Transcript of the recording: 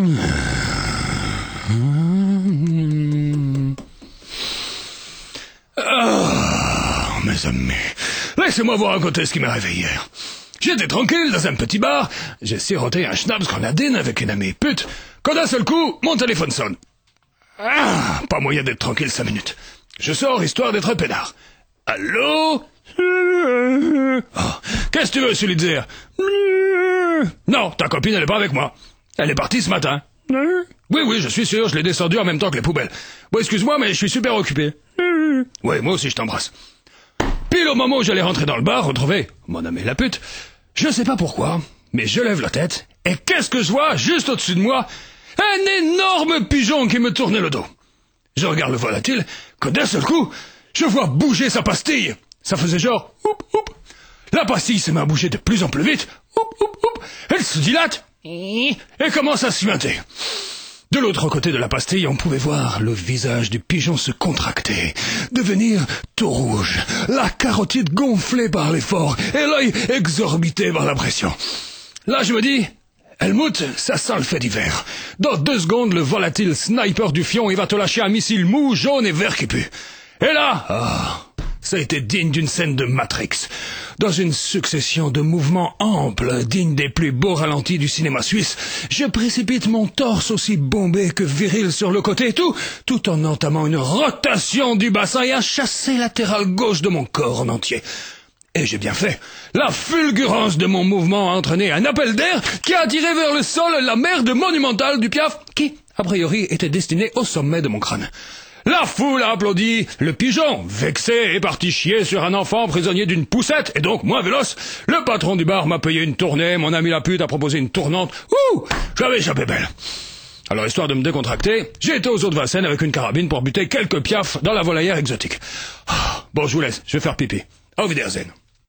Ah, mes amis, laissez-moi vous raconter ce qui m'est arrivé hier. J'étais tranquille dans un petit bar, j'ai siroté un schnapps grenadine avec une amie pute, quand d'un seul coup, mon téléphone sonne. Ah, pas moyen d'être tranquille 5 minutes. Je sors histoire d'être peinard. Allô? Oh, qu'est-ce que tu veux, celui de dire? Non, ta copine, elle est pas avec moi. Elle est partie ce matin. Oui, je suis sûr, je l'ai descendue en même temps que les poubelles. Bon, excuse-moi, mais je suis super occupé. Oui, moi aussi, je t'embrasse. Pile au moment où j'allais rentrer dans le bar, retrouver mon ami la pute, je sais pas pourquoi, mais je lève la tête, et qu'est-ce que je vois, juste au-dessus de moi? Un énorme pigeon qui me tournait le dos. Je regarde le volatile, que d'un seul coup, je vois bouger sa pastille. Ça faisait genre, oup, oup. La pastille se met à bouger de plus en plus vite, oup, oup, oup. Elle se dilate, et commence à suinter. De l'autre côté de la pastille, on pouvait voir le visage du pigeon se contracter, devenir tout rouge, la carotide gonflée par l'effort, et l'œil exorbité par la pression. Là, je me dis, Helmut, ça sent le fait divers. Dans 2 secondes, le volatile sniper du fion, il va te lâcher un missile mou, jaune et vert qui pue. Et là, ça a été digne d'une scène de Matrix. Dans une succession de mouvements amples, dignes des plus beaux ralentis du cinéma suisse, je précipite mon torse aussi bombé que viril sur le côté, tout en entamant une rotation du bassin et un chassé latéral gauche de mon corps en entier. Et j'ai bien fait. La fulgurance de mon mouvement a entraîné un appel d'air qui a attiré vers le sol la merde monumentale du Piaf, qui, a priori, était destinée au sommet de mon crâne. La foule a applaudi, le pigeon, vexé, est parti chier sur un enfant prisonnier d'une poussette, et donc moins véloce. Le patron du bar m'a payé une tournée, mon ami la pute a proposé une tournante. Ouh, j'avais échappé belle. Alors, histoire de me décontracter, j'ai été aux eaux de Vincennes avec une carabine pour buter quelques piafs dans la volaillère exotique. Bon, je vous laisse, je vais faire pipi. Auf Wiedersehen.